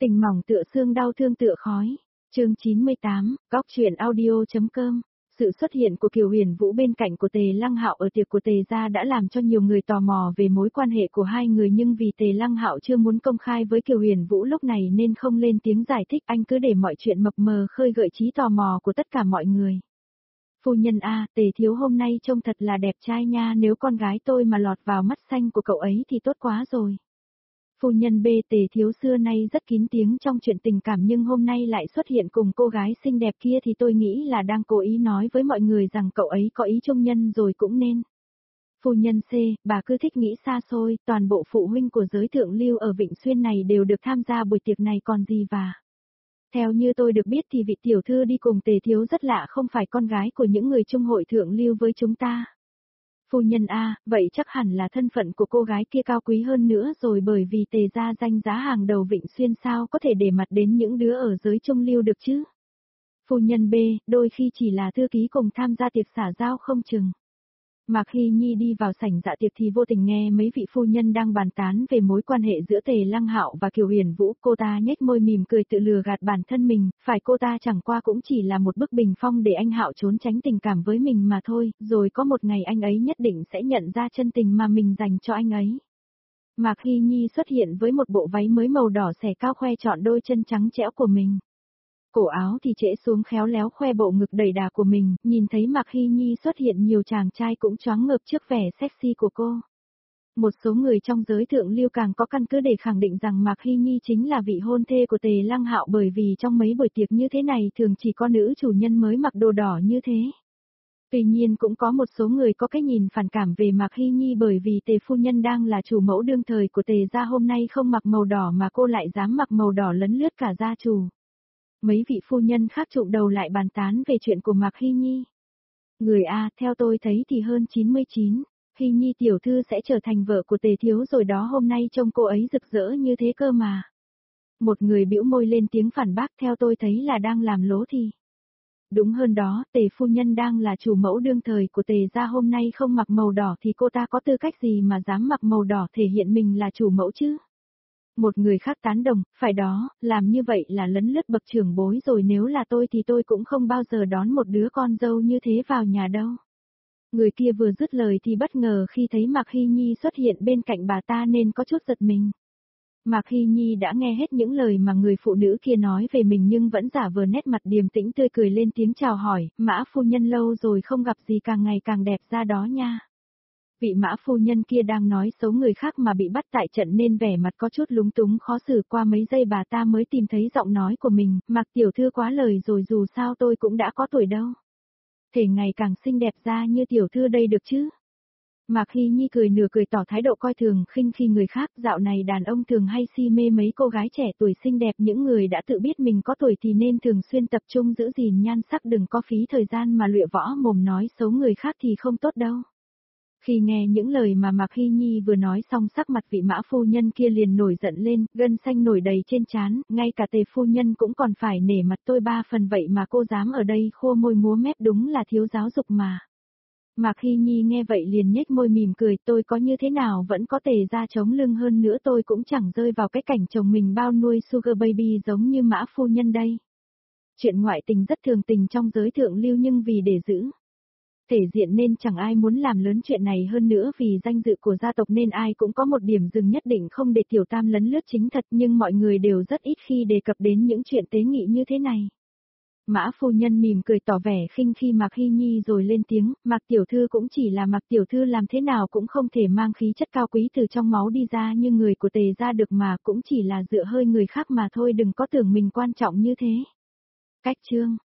Tình mỏng tựa xương đau thương tựa khói. Chương 98, Góc truyện audio.com. Sự xuất hiện của Kiều Huyền Vũ bên cạnh của Tề Lăng Hạo ở tiệc của Tề gia đã làm cho nhiều người tò mò về mối quan hệ của hai người, nhưng vì Tề Lăng Hạo chưa muốn công khai với Kiều Huyền Vũ lúc này nên không lên tiếng giải thích, anh cứ để mọi chuyện mập mờ khơi gợi trí tò mò của tất cả mọi người. Phu nhân a, Tề thiếu hôm nay trông thật là đẹp trai nha, nếu con gái tôi mà lọt vào mắt xanh của cậu ấy thì tốt quá rồi. Phu nhân B, Tề thiếu xưa nay rất kín tiếng trong chuyện tình cảm nhưng hôm nay lại xuất hiện cùng cô gái xinh đẹp kia thì tôi nghĩ là đang cố ý nói với mọi người rằng cậu ấy có ý trung nhân rồi cũng nên. Phu nhân C, bà cứ thích nghĩ xa xôi, toàn bộ phụ huynh của giới thượng lưu ở Vịnh Xuyên này đều được tham gia buổi tiệc này còn gì và. Theo như tôi được biết thì vị tiểu thư đi cùng Tề thiếu rất lạ, không phải con gái của những người trung hội thượng lưu với chúng ta. Phu nhân A, vậy chắc hẳn là thân phận của cô gái kia cao quý hơn nữa rồi, bởi vì Tề gia danh giá hàng đầu Vịnh Xuyên sao có thể để mặt đến những đứa ở giới trung lưu được chứ. Phu nhân B, đôi khi chỉ là thư ký cùng tham gia tiệc xã giao không chừng. Mạc Hy Nhi đi vào sảnh dạ tiệc thì vô tình nghe mấy vị phu nhân đang bàn tán về mối quan hệ giữa Tề Lăng Hạo và Kiều Huyền Vũ, cô ta nhếch môi mỉm cười tự lừa gạt bản thân mình, phải cô ta chẳng qua cũng chỉ là một bức bình phong để anh Hạo trốn tránh tình cảm với mình mà thôi, rồi có một ngày anh ấy nhất định sẽ nhận ra chân tình mà mình dành cho anh ấy. Mạc Hy Nhi xuất hiện với một bộ váy mới màu đỏ xẻ cao khoe trọn đôi chân trắng trẽo của mình. Cổ áo thì trễ xuống khéo léo khoe bộ ngực đầy đà của mình, nhìn thấy Mạc Hy Nhi xuất hiện nhiều chàng trai cũng choáng ngợp trước vẻ sexy của cô. Một số người trong giới thượng lưu càng có căn cứ để khẳng định rằng Mạc Hy Nhi chính là vị hôn thê của Tề Lăng Hạo, bởi vì trong mấy buổi tiệc như thế này thường chỉ có nữ chủ nhân mới mặc đồ đỏ như thế. Tuy nhiên cũng có một số người có cái nhìn phản cảm về Mạc Hy Nhi, bởi vì Tề phu nhân đang là chủ mẫu đương thời của Tề gia hôm nay không mặc màu đỏ mà cô lại dám mặc màu đỏ lấn lướt cả gia chủ. Mấy vị phu nhân khác trụm đầu lại bàn tán về chuyện của Mạc Hy Nhi. Người A, theo tôi thấy thì hơn 99, Hy Nhi tiểu thư sẽ trở thành vợ của Tề thiếu rồi đó, hôm nay trông cô ấy rực rỡ như thế cơ mà. Một người bĩu môi lên tiếng phản bác, theo tôi thấy là đang làm lố thì. Đúng hơn đó, Tề phu nhân đang là chủ mẫu đương thời của Tề gia hôm nay không mặc màu đỏ thì cô ta có tư cách gì mà dám mặc màu đỏ thể hiện mình là chủ mẫu chứ? Một người khác tán đồng, phải đó, làm như vậy là lấn lướt bậc trưởng bối rồi, nếu là tôi thì tôi cũng không bao giờ đón một đứa con dâu như thế vào nhà đâu. Người kia vừa dứt lời thì bất ngờ khi thấy Mạc Hy Nhi xuất hiện bên cạnh bà ta nên có chút giật mình. Mạc Hy Nhi đã nghe hết những lời mà người phụ nữ kia nói về mình nhưng vẫn giả vờ nét mặt điềm tĩnh tươi cười lên tiếng chào hỏi, Mã phu nhân lâu rồi không gặp gì, càng ngày càng đẹp ra đó nha. Vị Mã phu nhân kia đang nói xấu người khác mà bị bắt tại trận nên vẻ mặt có chút lúng túng khó xử, qua mấy giây bà ta mới tìm thấy giọng nói của mình, Mạc tiểu thư quá lời rồi, dù sao tôi cũng đã có tuổi đâu. Thể ngày càng xinh đẹp ra như tiểu thư đây được chứ. Mạc Hy Nhi cười nửa cười tỏ thái độ coi thường khinh khi người khác, dạo này đàn ông thường hay si mê mấy cô gái trẻ tuổi xinh đẹp, những người đã tự biết mình có tuổi thì nên thường xuyên tập trung giữ gìn nhan sắc, đừng có phí thời gian mà lụa võ mồm nói xấu người khác thì không tốt đâu. Khi nghe những lời mà Mạc Hy Nhi vừa nói xong, sắc mặt vị Mã phu nhân kia liền nổi giận lên, gân xanh nổi đầy trên trán, ngay cả Tề phu nhân cũng còn phải nể mặt tôi 3 phần, vậy mà cô dám ở đây khô môi múa mép, đúng là thiếu giáo dục mà. Mạc Hy Nhi nghe vậy liền nhếch môi mỉm cười, tôi có như thế nào vẫn có Tề gia chống lưng, hơn nữa tôi cũng chẳng rơi vào cái cảnh chồng mình bao nuôi sugar baby giống như Mã phu nhân đây. Chuyện ngoại tình rất thường tình trong giới thượng lưu, nhưng vì để giữ thể diện nên chẳng ai muốn làm lớn chuyện này, hơn nữa vì danh dự của gia tộc nên ai cũng có một điểm dừng nhất định không để tiểu tam lấn lướt chính thật, nhưng mọi người đều rất ít khi đề cập đến những chuyện tế nhị như thế này. Mã phu nhân mỉm cười tỏ vẻ khinh khi Mạc Hy Nhi rồi lên tiếng, Mạc tiểu thư cũng chỉ là Mạc tiểu thư, làm thế nào cũng không thể mang khí chất cao quý từ trong máu đi ra như người của Tề gia được mà, cũng chỉ là dựa hơi người khác mà thôi, đừng có tưởng mình quan trọng như thế. Cách chương